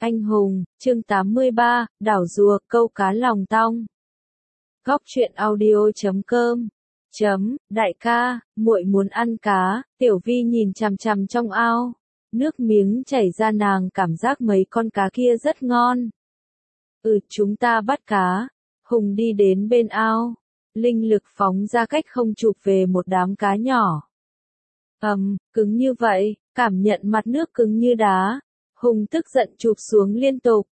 Anh hùng, chương 83, đảo rùa, câu cá lòng tong. Góc truyện audio.com. Đại ca, muội muốn ăn cá. Tiểu Vi nhìn chằm chằm trong ao. Nước miếng chảy ra, nàng cảm giác mấy con cá kia rất ngon. Chúng ta bắt cá. Hùng đi đến bên ao. Linh lực phóng ra cách không chụp về một đám cá nhỏ. Cứng như vậy, cảm nhận mặt nước cứng như đá. Hùng tức giận chụp xuống liên tục.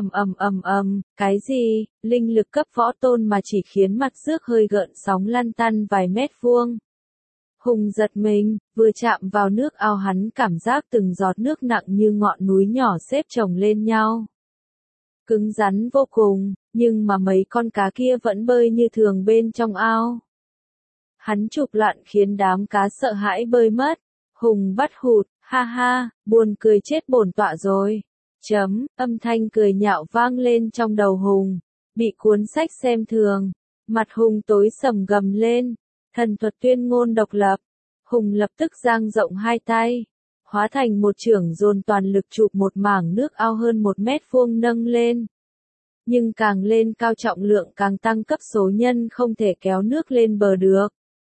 Cái gì? Linh lực cấp võ tôn mà chỉ khiến mặt rước hơi gợn sóng lăn tăn vài mét vuông. Hùng giật mình, vừa chạm vào nước ao hắn cảm giác từng giọt nước nặng như ngọn núi nhỏ xếp chồng lên nhau. Cứng rắn vô cùng, nhưng mà mấy con cá kia vẫn bơi như thường bên trong ao. Hắn chụp loạn khiến đám cá sợ hãi bơi mất. Hùng bắt hụt, ha ha, buồn cười chết bổn tọa rồi. Âm thanh cười nhạo vang lên trong đầu Hùng. Bị cuốn sách xem thường. Mặt Hùng tối sầm gầm lên. Thần thuật tuyên ngôn độc lập. Hùng lập tức dang rộng hai tay. Hóa thành một chưởng dồn toàn lực chụp một mảng nước ao hơn 1 mét vuông nâng lên. Nhưng càng lên cao trọng lượng càng tăng cấp số nhân không thể kéo nước lên bờ được.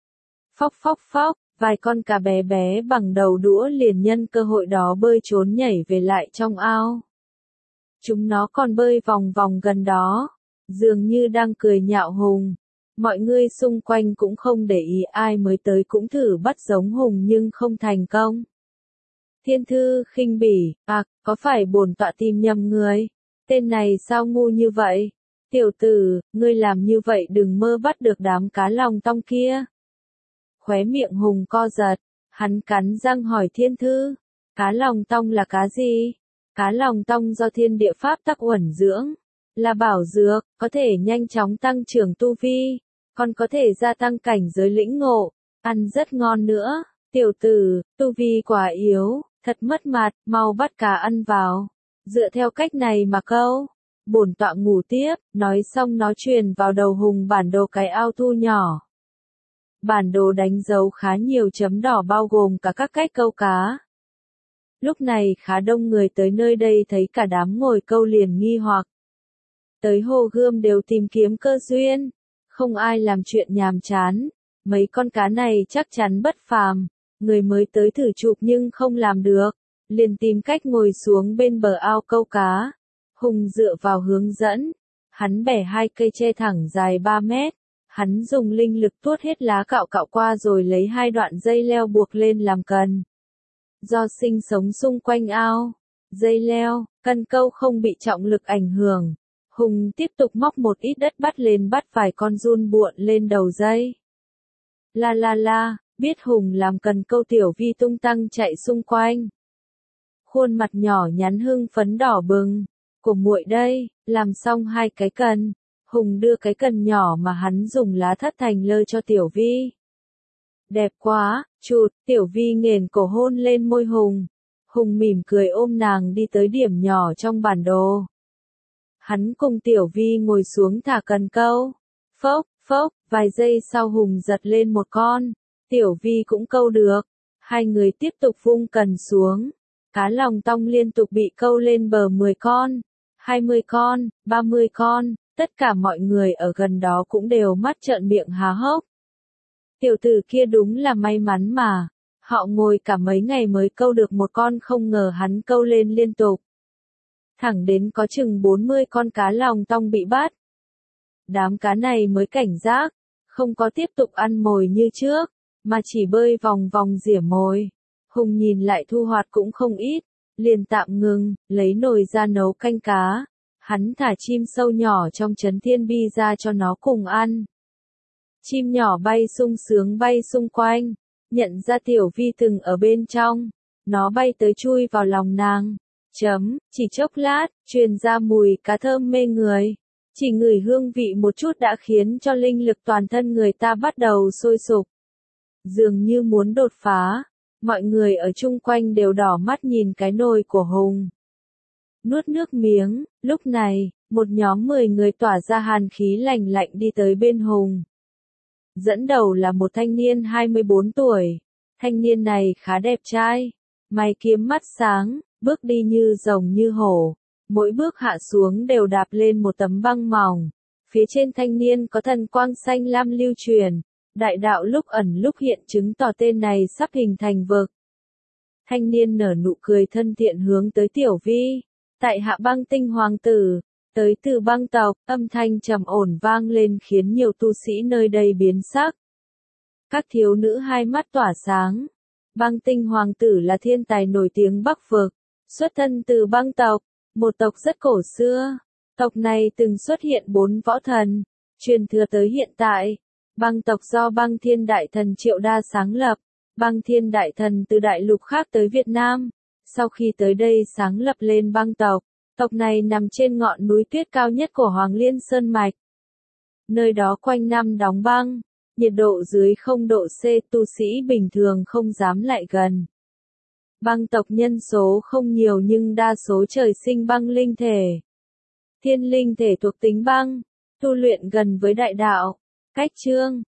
Phóc, vài con cá bé bé bằng đầu đũa liền nhân cơ hội đó bơi trốn nhảy về lại trong ao. Chúng nó còn bơi vòng vòng gần đó, dường như đang cười nhạo Hùng. Mọi người xung quanh cũng không để ý, ai mới tới cũng thử bắt giống Hùng nhưng không thành công. Thiên Thư khinh bỉ, có phải bổn tọa tìm nhầm người? Tên này sao ngu như vậy? Tiểu tử, ngươi làm như vậy đừng mơ bắt được đám cá lòng tong kia. Khóe miệng Hùng co giật, hắn cắn răng hỏi Thiên Thư, cá lòng tong là cá gì? Cá lòng tong do thiên địa pháp tắc uẩn dưỡng, là bảo dược, có thể nhanh chóng tăng trưởng tu vi, còn có thể gia tăng cảnh giới lĩnh ngộ, ăn rất ngon nữa. Tiểu tử, tu vi quá yếu, thật mất mặt, mau bắt cá ăn vào. Dựa theo cách này mà câu, bổn tọa ngủ tiếp. Nói xong nó truyền vào đầu Hùng bản đồ cái ao thu nhỏ. Bản đồ đánh dấu khá nhiều chấm đỏ bao gồm cả các cách câu cá. Lúc này khá đông người tới nơi đây thấy cả đám ngồi câu liền nghi hoặc. Tới hồ gươm đều tìm kiếm cơ duyên, không ai làm chuyện nhàm chán. Mấy con cá này chắc chắn bất phàm, người mới tới thử chụp nhưng không làm được, liền tìm cách ngồi xuống bên bờ ao câu cá. Hùng dựa vào hướng dẫn, hắn bẻ 2 cây tre thẳng dài 3 mét. Hắn dùng linh lực tuốt hết lá cạo qua rồi lấy 2 đoạn dây leo buộc lên làm cần. Do sinh sống xung quanh ao, dây leo, cần câu không bị trọng lực ảnh hưởng. Hùng tiếp tục móc một ít đất bắt vài con giun buộn lên đầu dây. La, biết Hùng làm cần câu Tiểu Vi tung tăng chạy xung quanh. Khuôn mặt nhỏ nhắn hưng phấn đỏ bừng. Của muội đây, làm xong 2 cái cần. Hùng đưa cái cần nhỏ mà hắn dùng lá thất thành lơ cho Tiểu Vi. Đẹp quá, chụt, Tiểu Vi nghển cổ hôn lên môi Hùng. Hùng mỉm cười ôm nàng đi tới điểm nhỏ trong bản đồ. Hắn cùng Tiểu Vi ngồi xuống thả cần câu. Phốc, vài giây sau Hùng giật lên một con. Tiểu Vi cũng câu được. Hai người tiếp tục vung cần xuống. Cá lòng tong liên tục bị câu lên bờ 10 con, 20 con, 30 con. Tất cả mọi người ở gần đó cũng đều mắt trợn miệng há hốc. Tiểu tử kia đúng là may mắn mà. Họ ngồi cả mấy ngày mới câu được một con, không ngờ hắn câu lên liên tục. Thẳng đến có chừng 40 con cá lòng tong bị bắt. Đám cá này mới cảnh giác, không có tiếp tục ăn mồi như trước, mà chỉ bơi vòng vòng rỉa mồi. Hùng nhìn lại thu hoạch cũng không ít, liền tạm ngừng, lấy nồi ra nấu canh cá. Hắn thả chim sâu nhỏ trong trấn thiên bi ra cho nó cùng ăn. Chim nhỏ bay sung sướng bay xung quanh, nhận ra Tiểu Vi từng ở bên trong. Nó bay tới chui vào lòng nàng. Chỉ chốc lát, truyền ra mùi cá thơm mê người. Chỉ ngửi hương vị một chút đã khiến cho linh lực toàn thân người ta bắt đầu sôi sục. Dường như muốn đột phá, mọi người ở chung quanh đều đỏ mắt nhìn cái nồi của Hùng. Nuốt nước miếng, lúc này, một nhóm 10 người tỏa ra hàn khí lạnh lạnh đi tới bên Hùng. Dẫn đầu là một thanh niên 24 tuổi. Thanh niên này khá đẹp trai, mày kiếm mắt sáng, bước đi như rồng như hổ. mỗi bước hạ xuống đều đạp lên một tấm băng mỏng. Phía trên thanh niên có thần quang xanh lam lưu truyền, đại đạo lúc ẩn lúc hiện chứng tỏ tên này sắp hình thành vực. Thanh niên nở nụ cười thân thiện hướng tới Tiểu Vi. Tại hạ băng tinh hoàng tử, tới từ băng tộc, âm thanh trầm ổn vang lên khiến nhiều tu sĩ nơi đây biến sắc. Các thiếu nữ hai mắt tỏa sáng. Băng tinh hoàng tử là thiên tài nổi tiếng Bắc vực, xuất thân từ băng tộc, một tộc rất cổ xưa. Tộc này từng xuất hiện 4 võ thần, truyền thừa tới hiện tại. Băng tộc do băng thiên đại thần Triệu Đa sáng lập. Băng thiên đại thần từ đại lục khác tới Việt Nam. Sau khi tới đây sáng lập lên băng tộc. Tộc này nằm trên ngọn núi tuyết cao nhất của Hoàng Liên Sơn Mạch. Nơi đó quanh năm đóng băng, nhiệt độ dưới 0 độ C, tu sĩ bình thường không dám lại gần. Băng tộc nhân số không nhiều nhưng đa số trời sinh băng linh thể. Thiên linh thể thuộc tính băng, tu luyện gần với đại đạo. Cách chương